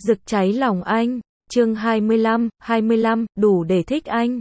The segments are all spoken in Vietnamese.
Rực cháy lòng anh. Chương 25, đủ để thích anh.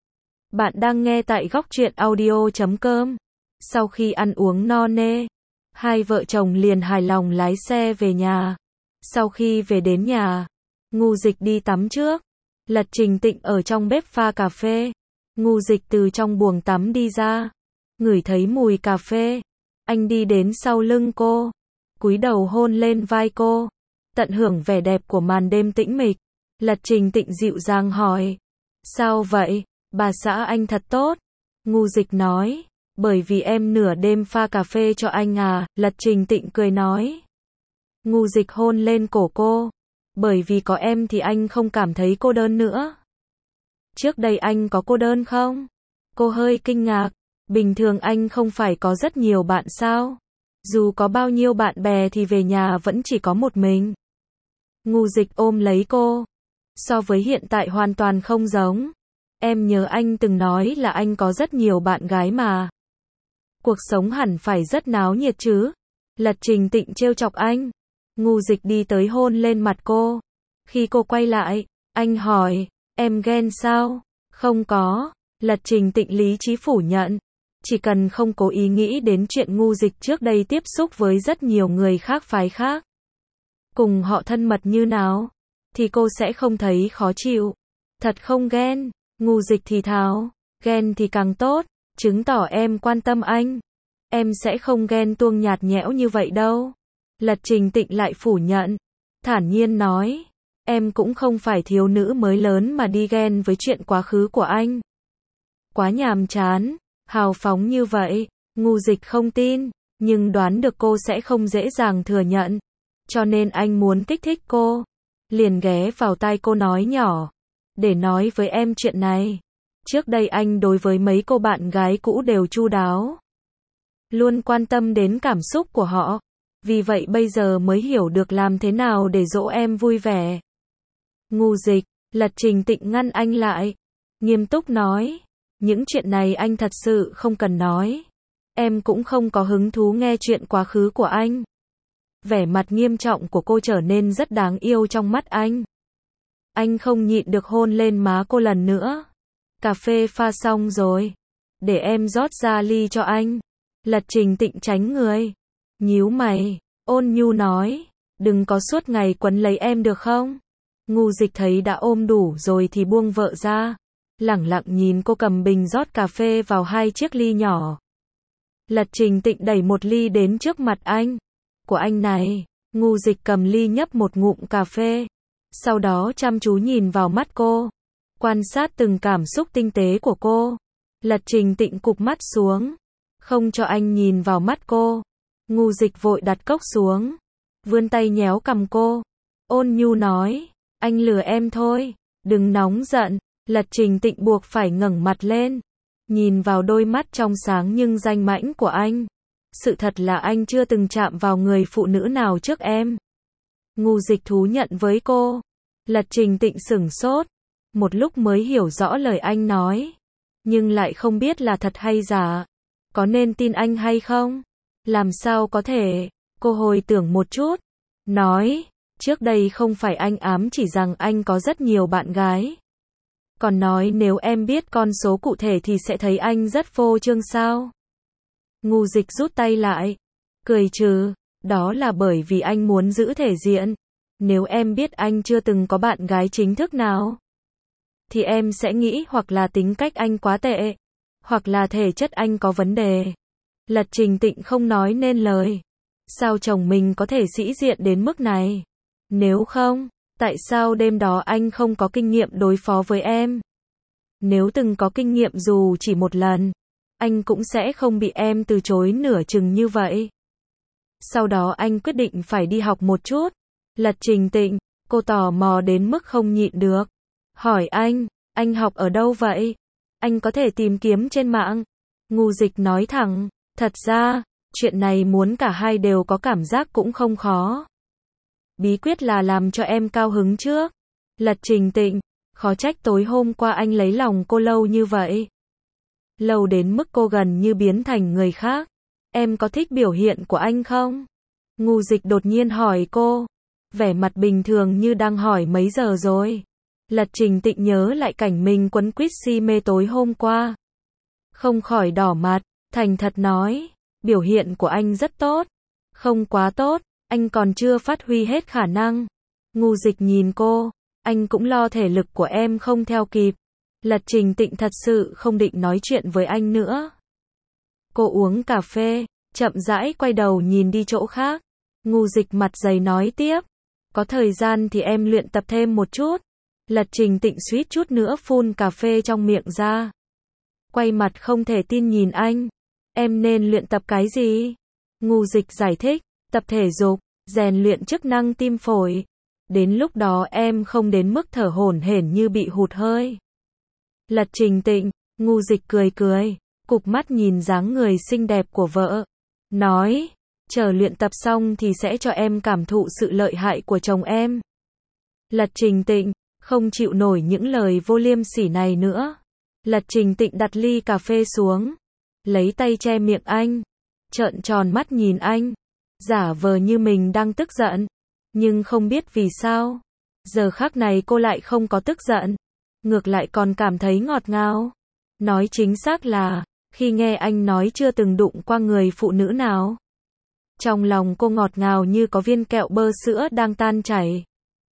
Bạn đang nghe tại góc truyện audio.com. Sau khi ăn uống no nê, hai vợ chồng liền hài lòng lái xe về nhà. Sau khi về đến nhà, Ngu Dịch đi tắm trước. Lật Trình Tịnh ở trong bếp pha cà phê. Ngu Dịch từ trong buồng tắm đi ra, ngửi thấy mùi cà phê. Anh đi đến sau lưng cô, cúi đầu hôn lên vai cô, tận hưởng vẻ đẹp của màn đêm tĩnh mịch. Lật Trình Tịnh dịu dàng hỏi, sao vậy, bà xã anh thật tốt. Ngu Dịch nói, bởi vì em nửa đêm pha cà phê cho anh à. Lật Trình Tịnh cười nói. Ngu Dịch hôn lên cổ cô, bởi vì có em thì anh không cảm thấy cô đơn nữa. Trước đây anh có cô đơn không? Cô hơi kinh ngạc, bình thường anh không phải có rất nhiều bạn sao? Dù có bao nhiêu bạn bè thì về nhà vẫn chỉ có một mình. Ngu Dịch ôm lấy cô, so với hiện tại hoàn toàn không giống. Em nhớ anh từng nói là anh có rất nhiều bạn gái mà. Cuộc sống hẳn phải rất náo nhiệt chứ? Lật Trình Tịnh trêu chọc anh. Ngu Dịch đi tới hôn lên mặt cô. Khi cô quay lại, anh hỏi, em ghen sao? Không có. Lật Trình Tịnh lý trí phủ nhận. Chỉ cần không cố ý nghĩ đến chuyện Ngu Dịch trước đây tiếp xúc với rất nhiều người khác phái khác, cùng họ thân mật như nào, thì cô sẽ không thấy khó chịu. Thật không ghen. Ngu Dịch thì thào, ghen thì càng tốt, chứng tỏ em quan tâm anh. Em sẽ không ghen tuông nhạt nhẽo như vậy đâu. Lật Trình Tịnh lại phủ nhận, thản nhiên nói, em cũng không phải thiếu nữ mới lớn mà đi ghen với chuyện quá khứ của anh. Quá nhàm chán, hào phóng như vậy. Ngu Dịch không tin, nhưng đoán được cô sẽ không dễ dàng thừa nhận, cho nên anh muốn kích thích cô, liền ghé vào tai cô nói nhỏ, để nói với em chuyện này. Trước đây anh đối với mấy cô bạn gái cũ đều chu đáo, luôn quan tâm đến cảm xúc của họ. Vì vậy bây giờ mới hiểu được làm thế nào để dỗ em vui vẻ. Ngu Dịch. Lật Trình Tịnh ngăn anh lại, nghiêm túc nói, những chuyện này anh thật sự không cần nói. Em cũng không có hứng thú nghe chuyện quá khứ của anh. Vẻ mặt nghiêm trọng của cô trở nên rất đáng yêu trong mắt anh. Anh không nhịn được hôn lên má cô lần nữa. Cà phê pha xong rồi, để em rót ra ly cho anh. Lật Trình Tịnh tránh người, nhíu mày, ôn nhu nói, đừng có suốt ngày quấn lấy em được không? Ngu Dịch thấy đã ôm đủ rồi thì buông vợ ra, lẳng lặng nhìn cô cầm bình rót cà phê vào hai chiếc ly nhỏ. Lật Trình Tịnh đẩy một ly đến trước mặt anh. Của anh này. Ngu Dịch cầm ly nhấp một ngụm cà phê, sau đó chăm chú nhìn vào mắt cô, quan sát từng cảm xúc tinh tế của cô. Lật Trình Tịnh cụp mắt xuống, không cho anh nhìn vào mắt cô. Ngu Dịch vội đặt cốc xuống, vươn tay nhéo cằm cô, ôn nhu nói, anh lừa em thôi, đừng nóng giận. Lật Trình Tịnh buộc phải ngẩng mặt lên, nhìn vào đôi mắt trong sáng nhưng danh mãnh của anh. Sự thật là anh chưa từng chạm vào người phụ nữ nào trước em. Ngu Dịch thú nhận với cô. Lật Trình Tịnh sửng sốt, một lúc mới hiểu rõ lời anh nói, nhưng lại không biết là thật hay giả. Có nên tin anh hay không? Làm sao có thể? Cô hồi tưởng một chút, nói, trước đây không phải anh ám chỉ rằng anh có rất nhiều bạn gái, còn nói nếu em biết con số cụ thể thì sẽ thấy anh rất phô trương sao? Ngu Dịch rút tay lại, cười trừ, đó là bởi vì anh muốn giữ thể diện. Nếu em biết anh chưa từng có bạn gái chính thức nào, thì em sẽ nghĩ hoặc là tính cách anh quá tệ, hoặc là thể chất anh có vấn đề. Lật Trình Tịnh không nói nên lời. Sao chồng mình có thể sĩ diện đến mức này? Nếu không, tại sao đêm đó anh không có kinh nghiệm đối phó với em? Nếu từng có kinh nghiệm dù chỉ một lần, anh cũng sẽ không bị em từ chối nửa chừng như vậy. Sau đó anh quyết định phải đi học một chút. Lật Trình Tịnh, cô tò mò đến mức không nhịn được, hỏi anh học ở đâu vậy? Anh có thể tìm kiếm trên mạng. Ngu Dịch nói thẳng, thật ra, chuyện này muốn cả hai đều có cảm giác cũng không khó. Bí quyết là làm cho em cao hứng trước. Lật Trình Tịnh, khó trách tối hôm qua anh lấy lòng cô lâu như vậy. Lâu đến mức cô gần như biến thành người khác. Em có thích biểu hiện của anh không? Ngu Dịch đột nhiên hỏi cô. vẻ mặt bình thường như đang hỏi mấy giờ rồi. Lật Trình Tịnh nhớ lại cảnh mình quấn quýt si mê tối hôm qua. Không khỏi đỏ mặt, thành thật nói, biểu hiện của anh rất tốt. Không quá tốt, anh còn chưa phát huy hết khả năng. Ngu Dịch nhìn cô, anh cũng lo thể lực của em không theo kịp. Lật Trình Tịnh thật sự không định nói chuyện với anh nữa. Cô uống cà phê, chậm rãi quay đầu nhìn đi chỗ khác. Ngu Dịch mặt dày nói tiếp, có thời gian thì em luyện tập thêm một chút. Lật Trình Tịnh suýt chút nữa phun cà phê trong miệng ra. Quay mặt không thể tin nhìn anh. Em nên luyện tập cái gì? Ngu Dịch giải thích, tập thể dục, rèn luyện chức năng tim phổi. Đến lúc đó em không đến mức thở hổn hển như bị hụt hơi. Lật Trình Tịnh, Ngu Dịch cười cười, cụp mắt nhìn dáng người xinh đẹp của vợ. Nói, chờ luyện tập xong thì sẽ cho em cảm thụ sự lợi hại của chồng em. Lật Trình Tịnh, không chịu nổi những lời vô liêm sỉ này nữa. Lật Trình Tịnh đặt ly cà phê xuống, lấy tay che miệng anh, trợn tròn mắt nhìn anh, giả vờ như mình đang tức giận, nhưng không biết vì sao, giờ khắc này cô lại không có tức giận, ngược lại còn cảm thấy ngọt ngào. Nói chính xác là, khi nghe anh nói chưa từng đụng qua người phụ nữ nào, trong lòng cô ngọt ngào như có viên kẹo bơ sữa đang tan chảy.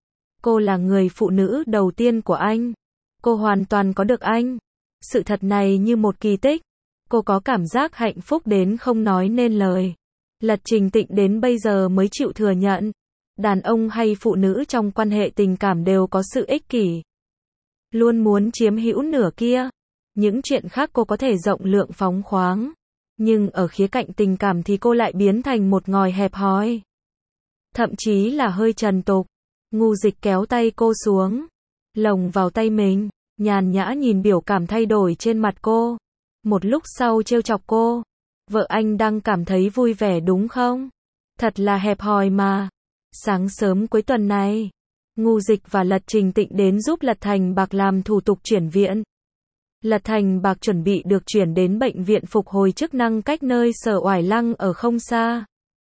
Cô là người phụ nữ đầu tiên của anh. Cô hoàn toàn có được anh. Sự thật này như một kỳ tích. Cô có cảm giác hạnh phúc đến không nói nên lời. Lật Trình Tịnh đến bây giờ mới chịu thừa nhận. Đàn ông hay phụ nữ trong quan hệ tình cảm đều có sự ích kỷ. Luôn muốn chiếm hữu nửa kia. Những chuyện khác cô có thể rộng lượng phóng khoáng. Nhưng ở khía cạnh tình cảm thì cô lại biến thành một ngòi hẹp hòi. Thậm chí là hơi trần tục. Ngu Dịch kéo tay cô xuống, lồng vào tay mình, nhàn nhã nhìn biểu cảm thay đổi trên mặt cô. Một lúc sau trêu chọc cô, vợ anh đang cảm thấy vui vẻ đúng không? Thật là hẹp hòi mà. Sáng sớm cuối tuần này, Ngu Dịch và Lật Trình Tịnh đến giúp Lật Thành Bạc làm thủ tục chuyển viện. Lật Thành Bạc chuẩn bị được chuyển đến bệnh viện phục hồi chức năng cách nơi Sở Oải Lăng ở không xa.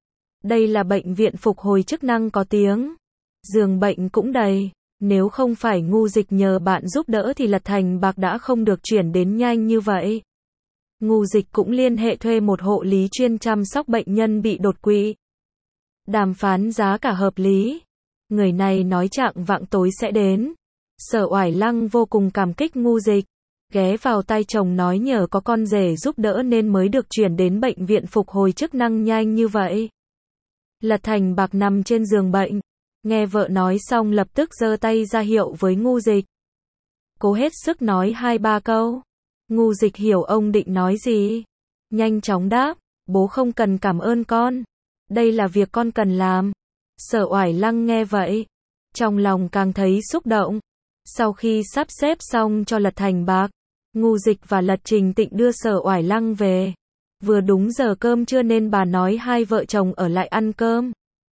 Đây là bệnh viện phục hồi chức năng có tiếng. Giường bệnh cũng đầy, nếu không phải Ngu Dịch nhờ bạn giúp đỡ thì Lật Thành Bạc đã không được chuyển đến nhanh như vậy. Ngu Dịch cũng liên hệ thuê một hộ lý chuyên chăm sóc bệnh nhân bị đột quỵ. Đàm phán giá cả hợp lý. Người này nói chạng vạng tối sẽ đến. Sở Oải Lăng vô cùng cảm kích Ngu Dịch. Ghé vào tai chồng nói nhờ có con rể giúp đỡ nên mới được chuyển đến bệnh viện phục hồi chức năng nhanh như vậy. Lật Thành Bạc nằm trên giường bệnh. Nghe vợ nói xong lập tức giơ tay ra hiệu với Ngu Dịch. Cố hết sức nói 2-3 câu. Ngu Dịch hiểu ông định nói gì. Nhanh chóng đáp, bố không cần cảm ơn con. Đây là việc con cần làm. Sở Oải Lăng nghe vậy, trong lòng càng thấy xúc động. Sau khi sắp xếp xong cho Lật Thành Bạc, Ngu Dịch và Lật Trình Tịnh đưa Sở Oải Lăng về. Vừa đúng giờ cơm trưa nên bà nói hai vợ chồng ở lại ăn cơm.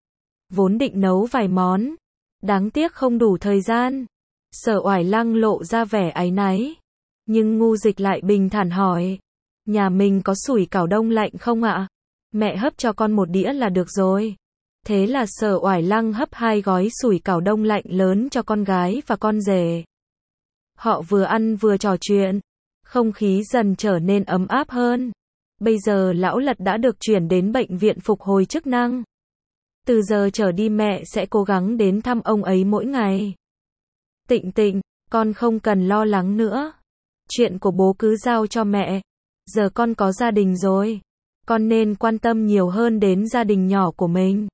Vốn định nấu vài món, đáng tiếc không đủ thời gian. Sở Oải Lăng lộ ra vẻ áy náy, nhưng Ngu Dịch lại bình thản hỏi, nhà mình có sủi cảo đông lạnh không ạ? Mẹ hấp cho con một đĩa là được rồi. Thế là Sở Oải Lăng hấp 2 gói sủi cảo đông lạnh lớn cho con gái và con rể. Họ vừa ăn vừa trò chuyện, không khí dần trở nên ấm áp hơn. Bây giờ lão Lật đã được chuyển đến bệnh viện phục hồi chức năng. Từ giờ trở đi mẹ sẽ cố gắng đến thăm ông ấy mỗi ngày. Tịnh Tịnh, con không cần lo lắng nữa. Chuyện của bố cứ giao cho mẹ. Giờ con có gia đình rồi. Con nên quan tâm nhiều hơn đến gia đình nhỏ của mình.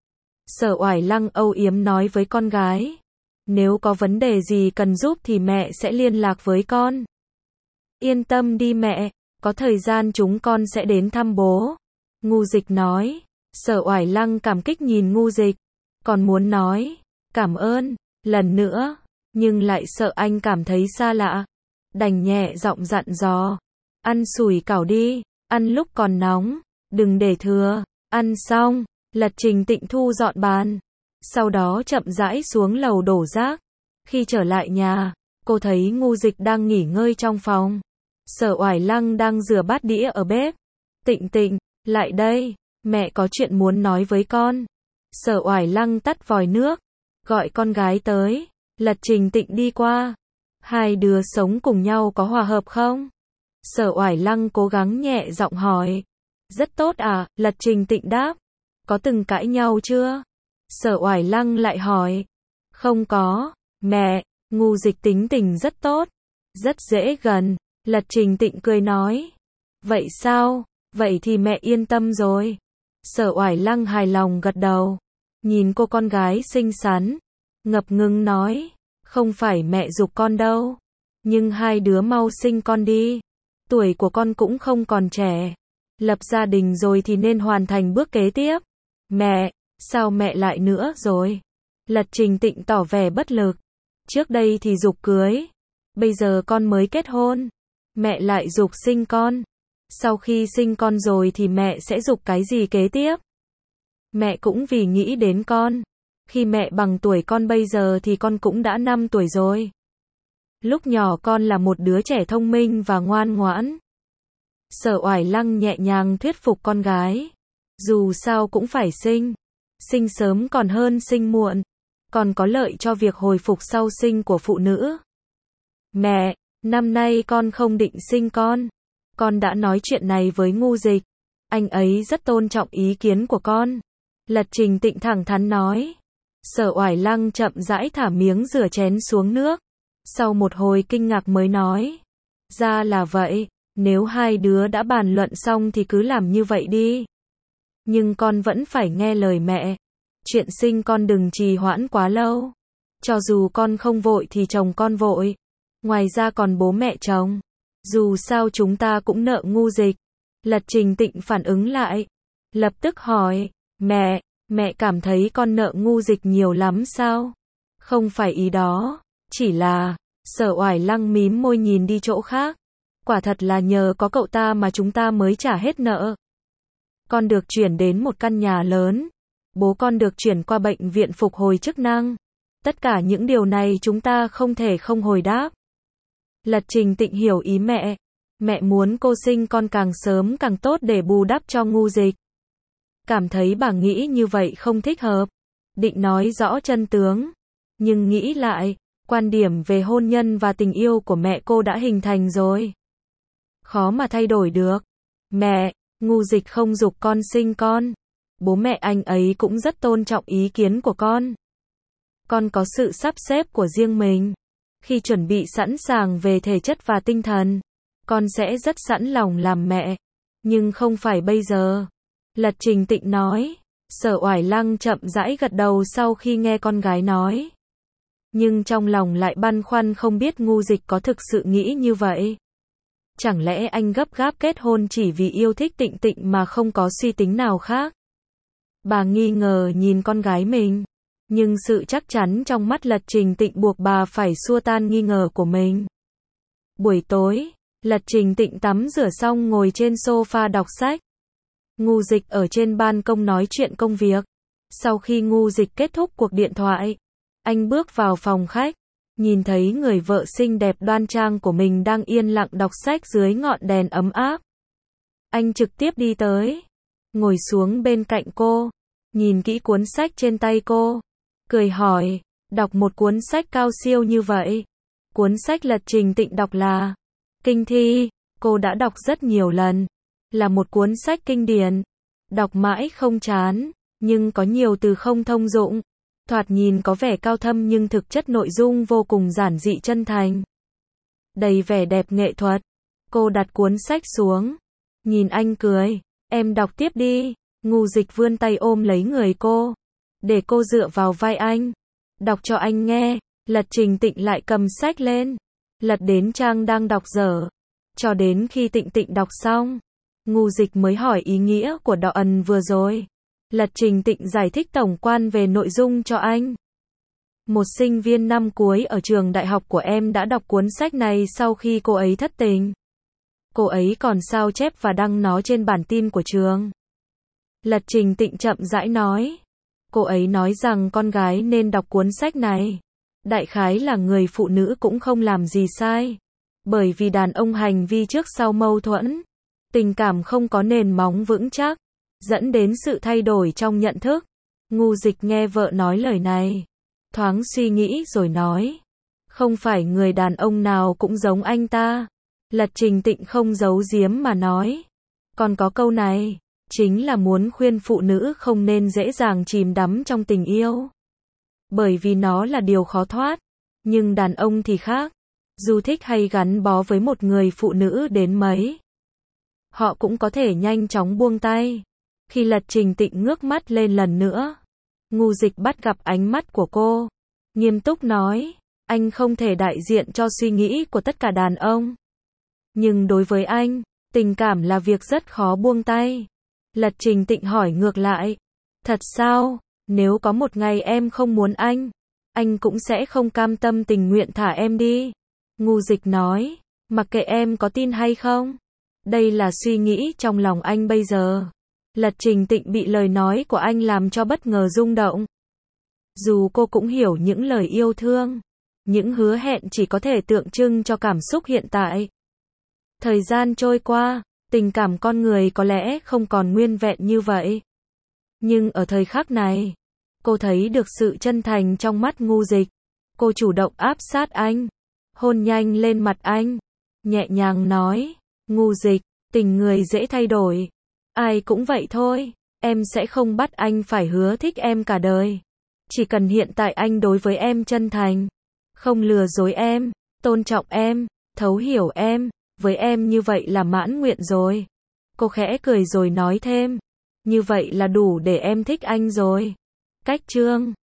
Sở Oải Lăng âu yếm nói với con gái. Nếu có vấn đề gì cần giúp thì mẹ sẽ liên lạc với con. Yên tâm đi mẹ, có thời gian chúng con sẽ đến thăm bố. Ngu Dịch nói. Sở Oải Lăng cảm kích nhìn Ngu Dịch, còn muốn nói cảm ơn lần nữa, nhưng lại sợ anh cảm thấy xa lạ, đành nhẹ giọng dặn dò, ăn sủi cảo đi, ăn lúc còn nóng, đừng để thừa. Ăn xong, Lật Trình Tịnh thu dọn bàn, sau đó chậm rãi xuống lầu đổ rác. Khi trở lại nhà, cô thấy Ngu Dịch đang nghỉ ngơi trong phòng. Sở Oải Lăng đang rửa bát đĩa ở bếp. Tịnh Tịnh, lại đây. Mẹ có chuyện muốn nói với con. Sở Oải Lăng tắt vòi nước, gọi con gái tới. Lật Trình Tịnh đi qua. Hai đứa sống cùng nhau có hòa hợp không? Sở Oải Lăng cố gắng nhẹ giọng hỏi. Rất tốt à, Lật Trình Tịnh đáp. Có từng cãi nhau chưa? Sở Oải Lăng lại hỏi. Không có, mẹ, Ngu Dịch tính tình rất tốt, rất dễ gần. Lật Trình Tịnh cười nói. Vậy sao? Vậy thì mẹ yên tâm rồi. Sở Oải Lăng hài lòng gật đầu. Nhìn cô con gái xinh xắn, ngập ngừng nói. Không phải mẹ giục con đâu. Nhưng hai đứa mau sinh con đi. Tuổi của con cũng không còn trẻ. Lập gia đình rồi thì nên hoàn thành bước kế tiếp. Mẹ, sao mẹ lại nữa rồi? Lật Trình Tịnh tỏ vẻ bất lực. Trước đây thì giục cưới. Bây giờ con mới kết hôn. Mẹ lại giục sinh con. Sau khi sinh con rồi thì mẹ sẽ giục cái gì kế tiếp? Mẹ cũng vì nghĩ đến con. Khi mẹ bằng tuổi con bây giờ thì con cũng đã 5 tuổi rồi. Lúc nhỏ con là một đứa trẻ thông minh và ngoan ngoãn. Sở Oải Lăng nhẹ nhàng thuyết phục con gái. Dù sao cũng phải sinh. Sinh sớm còn hơn sinh muộn. Còn có lợi cho việc hồi phục sau sinh của phụ nữ. Mẹ, năm nay con không định sinh con. Con đã nói chuyện này với Ngu Dịch. Anh ấy rất tôn trọng ý kiến của con. Lật Trình Tịnh thẳng thắn nói. Sở Oải Lăng chậm rãi thả miếng rửa chén xuống nước. Sau một hồi kinh ngạc mới nói. Ra là vậy, nếu hai đứa đã bàn luận xong thì cứ làm như vậy đi. Nhưng con vẫn phải nghe lời mẹ. Chuyện sinh con đừng trì hoãn quá lâu. Cho dù con không vội thì chồng con vội. Ngoài ra còn bố mẹ chồng. Dù sao chúng ta cũng nợ Ngu Dịch. Lật Trình Tịnh phản ứng lại. Lập tức hỏi. Mẹ cảm thấy con nợ Ngu Dịch nhiều lắm sao? Không phải ý đó. Chỉ là, Sở Oải Lăng mím môi nhìn đi chỗ khác. Quả thật là nhờ có cậu ta mà chúng ta mới trả hết nợ. Con được chuyển đến một căn nhà lớn. Bố con được chuyển qua bệnh viện phục hồi chức năng. Tất cả những điều này chúng ta không thể không hồi đáp. Lật Trình Tịnh hiểu ý mẹ. Mẹ muốn cô sinh con càng sớm càng tốt để bù đắp cho Ngu Dịch. Cảm thấy bà nghĩ như vậy không thích hợp. Định nói rõ chân tướng. Nhưng nghĩ lại, quan điểm về hôn nhân và tình yêu của mẹ cô đã hình thành rồi. Khó mà thay đổi được. Mẹ, Ngu Dịch không giục con sinh con. Bố mẹ anh ấy cũng rất tôn trọng ý kiến của con. Con có sự sắp xếp của riêng mình. Khi chuẩn bị sẵn sàng về thể chất và tinh thần, con sẽ rất sẵn lòng làm mẹ. Nhưng không phải bây giờ. Lật Trình Tịnh nói. Sở Oải Lăng chậm rãi gật đầu sau khi nghe con gái nói. Nhưng trong lòng lại băn khoăn không biết Ngu Dịch có thực sự nghĩ như vậy. Chẳng lẽ anh gấp gáp kết hôn chỉ vì yêu thích Tịnh Tịnh mà không có suy tính nào khác? Bà nghi ngờ nhìn con gái mình. Nhưng sự chắc chắn trong mắt Lật Trình Tịnh buộc bà phải xua tan nghi ngờ của mình. Buổi tối, Lật Trình Tịnh tắm rửa xong ngồi trên sofa đọc sách. Ngu Dịch ở trên ban công nói chuyện công việc. Sau khi Ngu Dịch kết thúc cuộc điện thoại, anh bước vào phòng khách, nhìn thấy người vợ xinh đẹp đoan trang của mình đang yên lặng đọc sách dưới ngọn đèn ấm áp. Anh trực tiếp đi tới, ngồi xuống bên cạnh cô, nhìn kỹ cuốn sách trên tay cô, cười hỏi, đọc một cuốn sách cao siêu như vậy. Cuốn sách Lật Trình Tịnh đọc là Kinh Thi, cô đã đọc rất nhiều lần, là một cuốn sách kinh điển, đọc mãi không chán, nhưng có nhiều từ không thông dụng. Thoạt nhìn có vẻ cao thâm nhưng thực chất nội dung vô cùng giản dị chân thành. Đầy vẻ đẹp nghệ thuật. Cô đặt cuốn sách xuống. Nhìn anh cười. Em đọc tiếp đi. Ngu Dịch vươn tay ôm lấy người cô. Để cô dựa vào vai anh. Đọc cho anh nghe. Lật Trình Tịnh lại cầm sách lên. Lật đến trang đang đọc dở. Cho đến khi Tịnh Tịnh đọc xong. Ngu Dịch mới hỏi ý nghĩa của đoạn vừa rồi. Lật Trình Tịnh giải thích tổng quan về nội dung cho anh. Một sinh viên năm cuối ở trường đại học của em đã đọc cuốn sách này sau khi cô ấy thất tình. Cô ấy còn sao chép và đăng nó trên bản tin của trường. Lật Trình Tịnh chậm rãi nói. Cô ấy nói rằng con gái nên đọc cuốn sách này. Đại khái là người phụ nữ cũng không làm gì sai. Bởi vì đàn ông hành vi trước sau mâu thuẫn. Tình cảm không có nền móng vững chắc. Dẫn đến sự thay đổi trong nhận thức. Ngu Dịch nghe vợ nói lời này, thoáng suy nghĩ rồi nói, không phải người đàn ông nào cũng giống anh ta. Lật Trình Tịnh không giấu giếm mà nói, còn có câu này, chính là muốn khuyên phụ nữ không nên dễ dàng chìm đắm trong tình yêu. Bởi vì nó là điều khó thoát, nhưng đàn ông thì khác, dù thích hay gắn bó với một người phụ nữ đến mấy, họ cũng có thể nhanh chóng buông tay. Khi Lật Trình Tịnh ngước mắt lên lần nữa, Ngu Dịch bắt gặp ánh mắt của cô, nghiêm túc nói, anh không thể đại diện cho suy nghĩ của tất cả đàn ông. Nhưng đối với anh, tình cảm là việc rất khó buông tay. Lật Trình Tịnh hỏi ngược lại, thật sao, nếu có một ngày em không muốn anh cũng sẽ không cam tâm tình nguyện thả em đi. Ngu Dịch nói, mặc kệ em có tin hay không, đây là suy nghĩ trong lòng anh bây giờ. Lật Trình Tịnh bị lời nói của anh làm cho bất ngờ rung động. Dù cô cũng hiểu những lời yêu thương, những hứa hẹn chỉ có thể tượng trưng cho cảm xúc hiện tại. Thời gian trôi qua, tình cảm con người có lẽ không còn nguyên vẹn như vậy. Nhưng ở thời khắc này, cô thấy được sự chân thành trong mắt Ngu Dịch. Cô chủ động áp sát anh, hôn nhanh lên mặt anh, nhẹ nhàng nói, Ngu Dịch, tình người dễ thay đổi. Ai cũng vậy thôi, em sẽ không bắt anh phải hứa thích em cả đời. Chỉ cần hiện tại anh đối với em chân thành, không lừa dối em, tôn trọng em, thấu hiểu em, với em như vậy là mãn nguyện rồi. Cô khẽ cười rồi nói thêm, như vậy là đủ để em thích anh rồi. Cách chương